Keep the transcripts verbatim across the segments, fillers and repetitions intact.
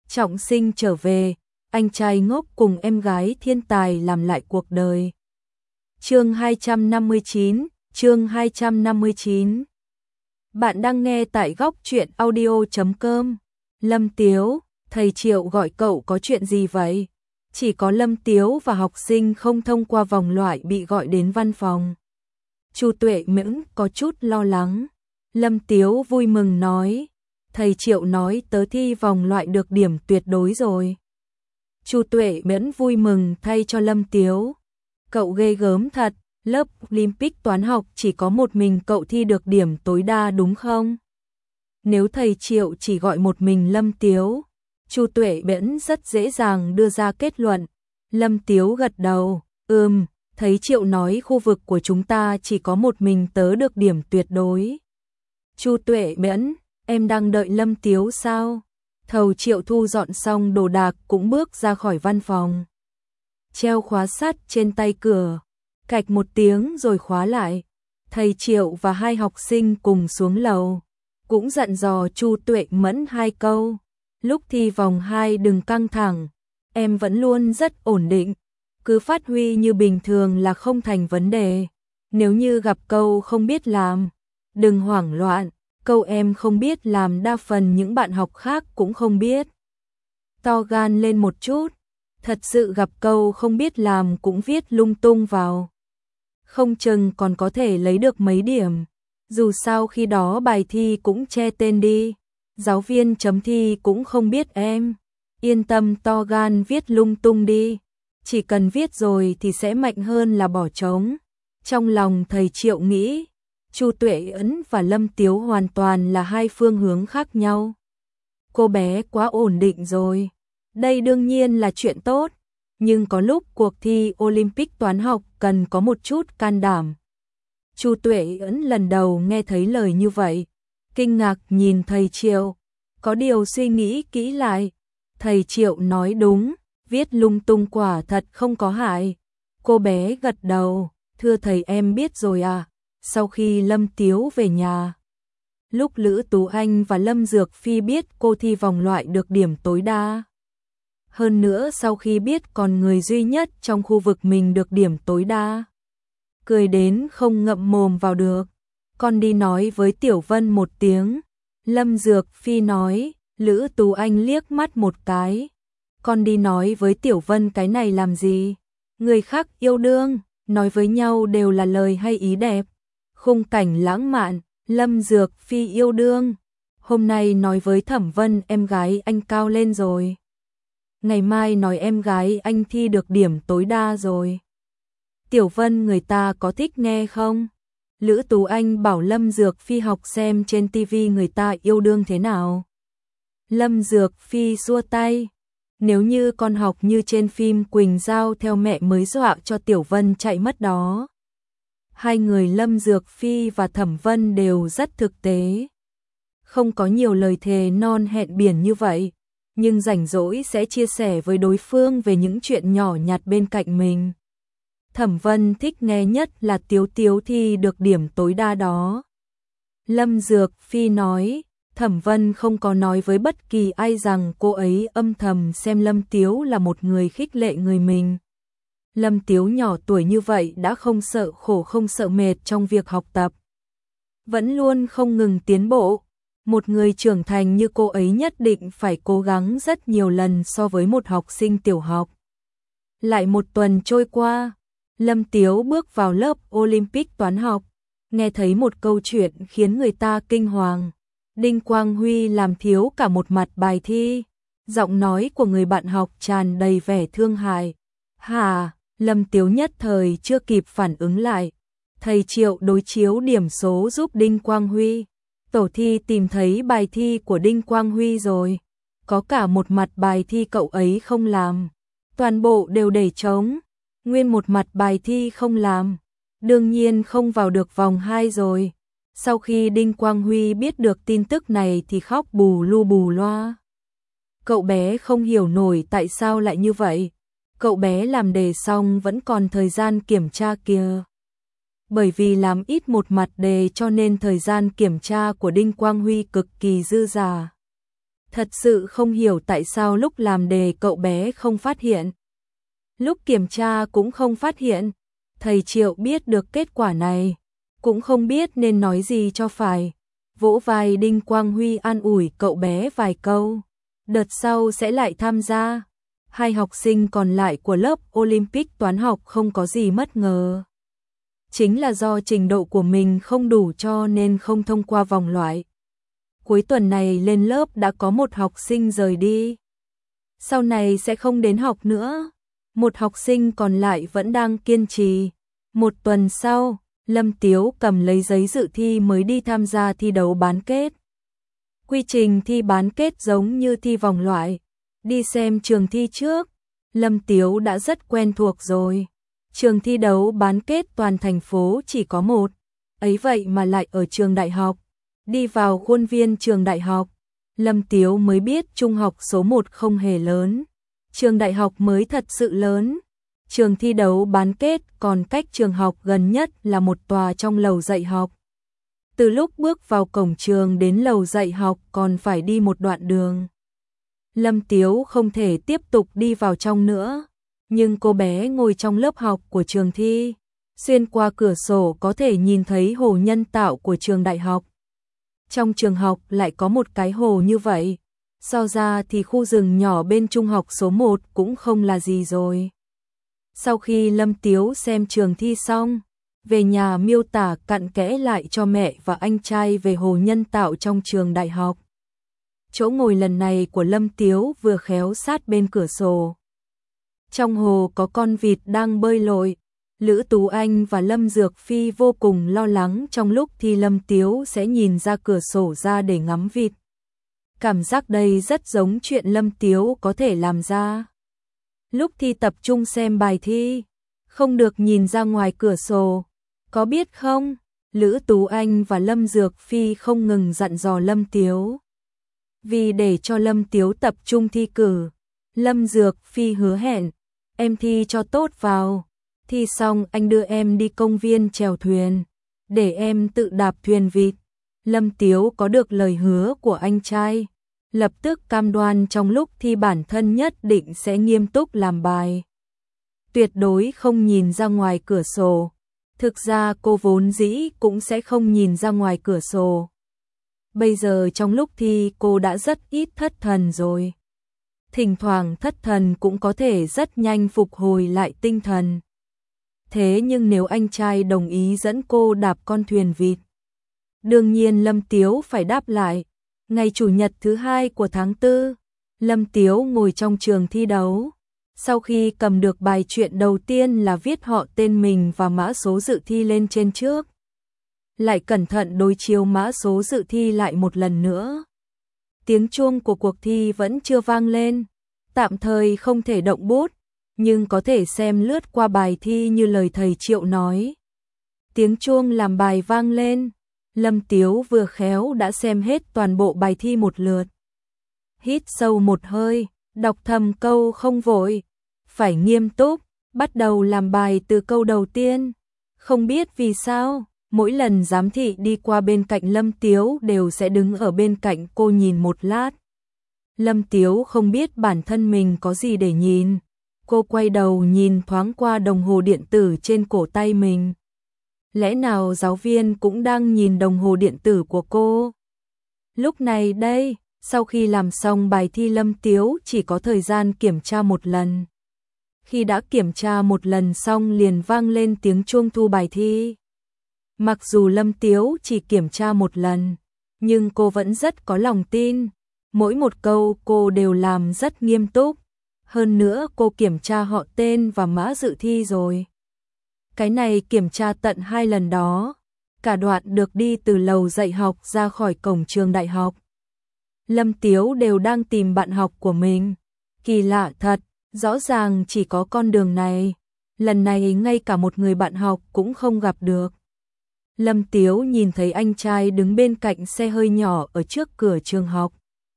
trọng sinh trở về, anh trai ngốc cùng em gái thiên tài làm lại cuộc đời. Chương hai trăm năm mươi chín, chương hai trăm năm mươi chín. Bạn đang nghe tại góc truyện audio chấm com. Lâm Tiếu, thầy Triệu gọi cậu có chuyện gì vậy? Chỉ có Lâm Tiếu và học sinh không thông qua vòng loại bị gọi đến văn phòng. Chu Tuệ Miễn có chút lo lắng. Lâm Tiếu vui mừng nói, thầy Triệu nói tớ thi vòng loại được điểm tuyệt đối rồi. Chu Tuệ Miễn vui mừng thay cho Lâm Tiếu. Cậu ghê gớm thật, lớp Olympic toán học chỉ có một mình cậu thi được điểm tối đa đúng không? Nếu thầy Triệu chỉ gọi một mình Lâm Tiếu, Chu Tuệ Miễn rất dễ dàng đưa ra kết luận. Lâm Tiếu gật đầu, ừm, thấy Triệu nói khu vực của chúng ta chỉ có một mình tớ được điểm tuyệt đối. Chu Tuệ Miễn, em đang đợi Lâm Tiếu sao? Thầu Triệu thu dọn xong đồ đạc cũng bước ra khỏi văn phòng. Treo khóa sắt trên tay cửa, cạch một tiếng rồi khóa lại. Thầy Triệu và hai học sinh cùng xuống lầu, cũng dặn dò Chu Tuệ Mẫn hai câu. Lúc thi vòng hai đừng căng thẳng, em vẫn luôn rất ổn định, cứ phát huy như bình thường là không thành vấn đề. Nếu như gặp câu không biết làm, đừng hoảng loạn, câu em không biết làm đa phần những bạn học khác cũng không biết. To gan lên một chút, thật sự gặp câu không biết làm cũng viết lung tung vào. Không chừng còn có thể lấy được mấy điểm, dù sao khi đó bài thi cũng che tên đi. Giáo viên chấm thi cũng không biết em. Yên tâm to gan viết lung tung đi. Chỉ cần viết rồi thì sẽ mạnh hơn là bỏ trống. Trong lòng thầy Triệu nghĩ, Chu Tuệ Ấn và Lâm Tiếu hoàn toàn là hai phương hướng khác nhau. Cô bé quá ổn định rồi. Đây đương nhiên là chuyện tốt. Nhưng có lúc cuộc thi Olympic toán học cần có một chút can đảm. Chu Tuệ Ấn lần đầu nghe thấy lời như vậy, kinh ngạc nhìn thầy Triệu, có điều suy nghĩ kỹ lại. Thầy Triệu nói đúng, viết lung tung quả thật không có hại. Cô bé gật đầu, thưa thầy em biết rồi à. Sau khi Lâm Tiếu về nhà, lúc Lữ Tú Anh và Lâm Dược Phi biết cô thi vòng loại được điểm tối đa. Hơn nữa sau khi biết còn người duy nhất trong khu vực mình được điểm tối đa, cười đến không ngậm mồm vào được. Con đi nói với Tiểu Vân một tiếng. Lâm Dược Phi nói. Lữ Tú Anh liếc mắt một cái. Con đi nói với Tiểu Vân cái này làm gì? Người khác yêu đương, nói với nhau đều là lời hay ý đẹp. Khung cảnh lãng mạn, Lâm Dược Phi yêu đương. Hôm nay nói với Thẩm Vân em gái anh cao lên rồi. Ngày mai nói em gái anh thi được điểm tối đa rồi. Tiểu Vân người ta có thích nghe không? Lữ Tú Anh bảo Lâm Dược Phi học xem trên tivi người ta yêu đương thế nào. Lâm Dược Phi xua tay. Nếu như con học như trên phim Quỳnh Giao theo mẹ mới dọa cho Tiểu Vân chạy mất đó. Hai người Lâm Dược Phi và Thẩm Vân đều rất thực tế. Không có nhiều lời thề non hẹn biển như vậy, nhưng rảnh rỗi sẽ chia sẻ với đối phương về những chuyện nhỏ nhặt bên cạnh mình. Thẩm Vân thích nghe nhất là Tiếu Tiếu thi được điểm tối đa đó. Lâm Dược Phi nói, Thẩm Vân không có nói với bất kỳ ai rằng cô ấy âm thầm xem Lâm Tiếu là một người khích lệ người mình. Lâm Tiếu nhỏ tuổi như vậy đã không sợ khổ không sợ mệt trong việc học tập. Vẫn luôn không ngừng tiến bộ. Một người trưởng thành như cô ấy nhất định phải cố gắng rất nhiều lần so với một học sinh tiểu học. Lại một tuần trôi qua, Lâm Tiếu bước vào lớp Olympic toán học, nghe thấy một câu chuyện khiến người ta kinh hoàng. Đinh Quang Huy làm thiếu cả một mặt bài thi. Giọng nói của người bạn học tràn đầy vẻ thương hại. Hà, Lâm Tiếu nhất thời chưa kịp phản ứng lại. Thầy Triệu đối chiếu điểm số giúp Đinh Quang Huy. Tổ thi tìm thấy bài thi của Đinh Quang Huy rồi. Có cả một mặt bài thi cậu ấy không làm. Toàn bộ đều để trống. Nguyên một mặt bài thi không làm. Đương nhiên không vào được vòng hai rồi. Sau khi Đinh Quang Huy biết được tin tức này thì khóc bù lu bù loa. Cậu bé không hiểu nổi tại sao lại như vậy. Cậu bé làm đề xong vẫn còn thời gian kiểm tra kìa. Bởi vì làm ít một mặt đề cho nên thời gian kiểm tra của Đinh Quang Huy cực kỳ dư dả. Thật sự không hiểu tại sao lúc làm đề cậu bé không phát hiện. Lúc kiểm tra cũng không phát hiện. Thầy Triệu biết được kết quả này, cũng không biết nên nói gì cho phải. Vỗ vai Đinh Quang Huy an ủi cậu bé vài câu. Đợt sau sẽ lại tham gia. Hai học sinh còn lại của lớp Olympic toán học không có gì bất ngờ. Chính là do trình độ của mình không đủ cho nên không thông qua vòng loại. Cuối tuần này lên lớp đã có một học sinh rời đi. Sau này sẽ không đến học nữa. Một học sinh còn lại vẫn đang kiên trì. Một tuần sau, Lâm Tiếu cầm lấy giấy dự thi mới đi tham gia thi đấu bán kết. Quy trình thi bán kết giống như thi vòng loại. Đi xem trường thi trước, Lâm Tiếu đã rất quen thuộc rồi. Trường thi đấu bán kết toàn thành phố chỉ có một, ấy vậy mà lại ở trường đại học. Đi vào khuôn viên trường đại học, Lâm Tiếu mới biết trung học số một không hề lớn. Trường đại học mới thật sự lớn. Trường thi đấu bán kết còn cách trường học gần nhất là một tòa trong lầu dạy học. Từ lúc bước vào cổng trường đến lầu dạy học còn phải đi một đoạn đường. Lâm Tiếu không thể tiếp tục đi vào trong nữa, nhưng cô bé ngồi trong lớp học của trường thi, xuyên qua cửa sổ có thể nhìn thấy hồ nhân tạo của trường đại học. Trong trường học lại có một cái hồ như vậy, so ra thì khu rừng nhỏ bên trung học số một cũng không là gì rồi. Sau khi Lâm Tiếu xem trường thi xong, về nhà miêu tả cặn kẽ lại cho mẹ và anh trai về hồ nhân tạo trong trường đại học. Chỗ ngồi lần này của Lâm Tiếu vừa khéo sát bên cửa sổ. Trong hồ có con vịt đang bơi lội. Lữ Tú Anh và Lâm Dược Phi vô cùng lo lắng trong lúc thi Lâm Tiếu sẽ nhìn ra cửa sổ ra để ngắm vịt. Cảm giác đây rất giống chuyện Lâm Tiếu có thể làm ra. Lúc thi tập trung xem bài thi, không được nhìn ra ngoài cửa sổ. Có biết không? Lữ Tú Anh và Lâm Dược Phi không ngừng dặn dò Lâm Tiếu. Vì để cho Lâm Tiếu tập trung thi cử, Lâm Dược Phi hứa hẹn, em thi cho tốt vào. Thi xong anh đưa em đi công viên chèo thuyền, để em tự đạp thuyền vịt. Lâm Tiếu có được lời hứa của anh trai, lập tức cam đoan trong lúc thi bản thân nhất định sẽ nghiêm túc làm bài. Tuyệt đối không nhìn ra ngoài cửa sổ. Thực ra cô vốn dĩ cũng sẽ không nhìn ra ngoài cửa sổ. Bây giờ trong lúc thi cô đã rất ít thất thần rồi. Thỉnh thoảng thất thần cũng có thể rất nhanh phục hồi lại tinh thần. Thế nhưng nếu anh trai đồng ý dẫn cô đạp con thuyền vịt, đương nhiên Lâm Tiếu phải đáp lại. Ngày Chủ nhật thứ hai của tháng tư, Lâm Tiếu ngồi trong trường thi đấu. Sau khi cầm được bài chuyện đầu tiên là viết họ tên mình và mã số dự thi lên trên trước. Lại cẩn thận đối chiếu mã số dự thi lại một lần nữa. Tiếng chuông của cuộc thi vẫn chưa vang lên. Tạm thời không thể động bút, nhưng có thể xem lướt qua bài thi như lời thầy Triệu nói. Tiếng chuông làm bài vang lên. Lâm Tiếu vừa khéo đã xem hết toàn bộ bài thi một lượt. Hít sâu một hơi, đọc thầm câu không vội, phải nghiêm túc, bắt đầu làm bài từ câu đầu tiên. Không biết vì sao, mỗi lần giám thị đi qua bên cạnh Lâm Tiếu đều sẽ đứng ở bên cạnh cô nhìn một lát. Lâm Tiếu không biết bản thân mình có gì để nhìn. Cô quay đầu nhìn thoáng qua đồng hồ điện tử trên cổ tay mình. Lẽ nào giáo viên cũng đang nhìn đồng hồ điện tử của cô? Lúc này đây, sau khi làm xong bài thi Lâm Tiếu chỉ có thời gian kiểm tra một lần. Khi đã kiểm tra một lần xong liền vang lên tiếng chuông thu bài thi. Mặc dù Lâm Tiếu chỉ kiểm tra một lần, nhưng cô vẫn rất có lòng tin. Mỗi một câu cô đều làm rất nghiêm túc. Hơn nữa cô kiểm tra họ tên và mã dự thi rồi. Cái này kiểm tra tận hai lần đó. Cả đoạn được đi từ lầu dạy học ra khỏi cổng trường đại học. Lâm Tiếu đều đang tìm bạn học của mình. Kỳ lạ thật, rõ ràng chỉ có con đường này. Lần này ngay cả một người bạn học cũng không gặp được. Lâm Tiếu nhìn thấy anh trai đứng bên cạnh xe hơi nhỏ ở trước cửa trường học.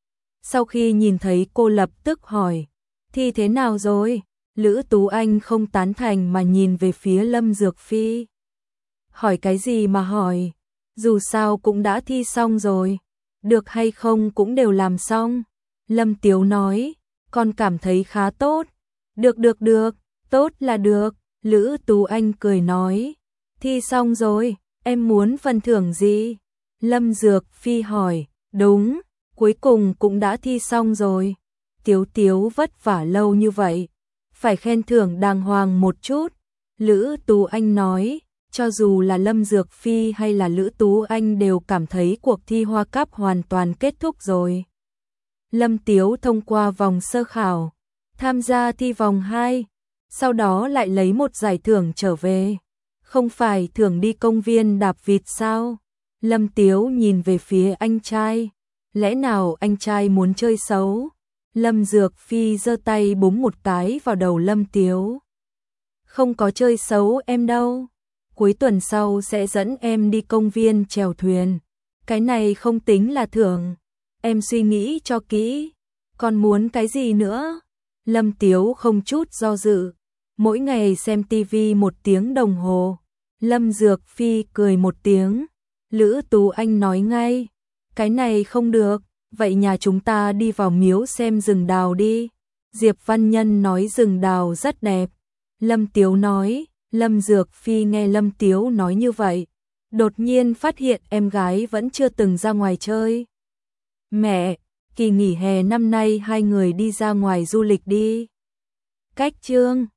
Sau khi nhìn thấy cô lập tức hỏi, thi thế nào rồi? Lữ Tú Anh không tán thành mà nhìn về phía Lâm Dược Phi. Hỏi cái gì mà hỏi, dù sao cũng đã thi xong rồi, được hay không cũng đều làm xong, Lâm Tiếu nói, con cảm thấy khá tốt. Được được được, tốt là được. Lữ Tú Anh cười nói, thi xong rồi, em muốn phần thưởng gì? Lâm Dược Phi hỏi, đúng, cuối cùng cũng đã thi xong rồi. Tiếu Tiếu vất vả lâu như vậy, phải khen thưởng đàng hoàng một chút. Lữ Tú Anh nói, cho dù là Lâm Dược Phi hay là Lữ Tú Anh đều cảm thấy cuộc thi Hoa Cáp hoàn toàn kết thúc rồi. Lâm Tiếu thông qua vòng sơ khảo, tham gia thi vòng hai, sau đó lại lấy một giải thưởng trở về. Không phải thưởng đi công viên đạp vịt sao? Lâm Tiếu nhìn về phía anh trai, lẽ nào anh trai muốn chơi xấu? Lâm Dược Phi giơ tay búng một cái vào đầu Lâm Tiếu. Không có chơi xấu em đâu, cuối tuần sau sẽ dẫn em đi công viên chèo thuyền. Cái này không tính là thưởng, em suy nghĩ cho kỹ, còn muốn cái gì nữa? Lâm Tiếu không chút do dự, mỗi ngày xem tivi một tiếng đồng hồ. Lâm Dược Phi cười một tiếng, Lữ Tú Anh nói ngay, cái này không được, vậy nhà chúng ta đi vào miếu xem rừng đào đi. Diệp Văn Nhân nói rừng đào rất đẹp. Lâm Tiếu nói, Lâm Dược Phi nghe Lâm Tiếu nói như vậy, đột nhiên phát hiện em gái vẫn chưa từng ra ngoài chơi. Mẹ, kỳ nghỉ hè năm nay hai người đi ra ngoài du lịch đi. Cách chương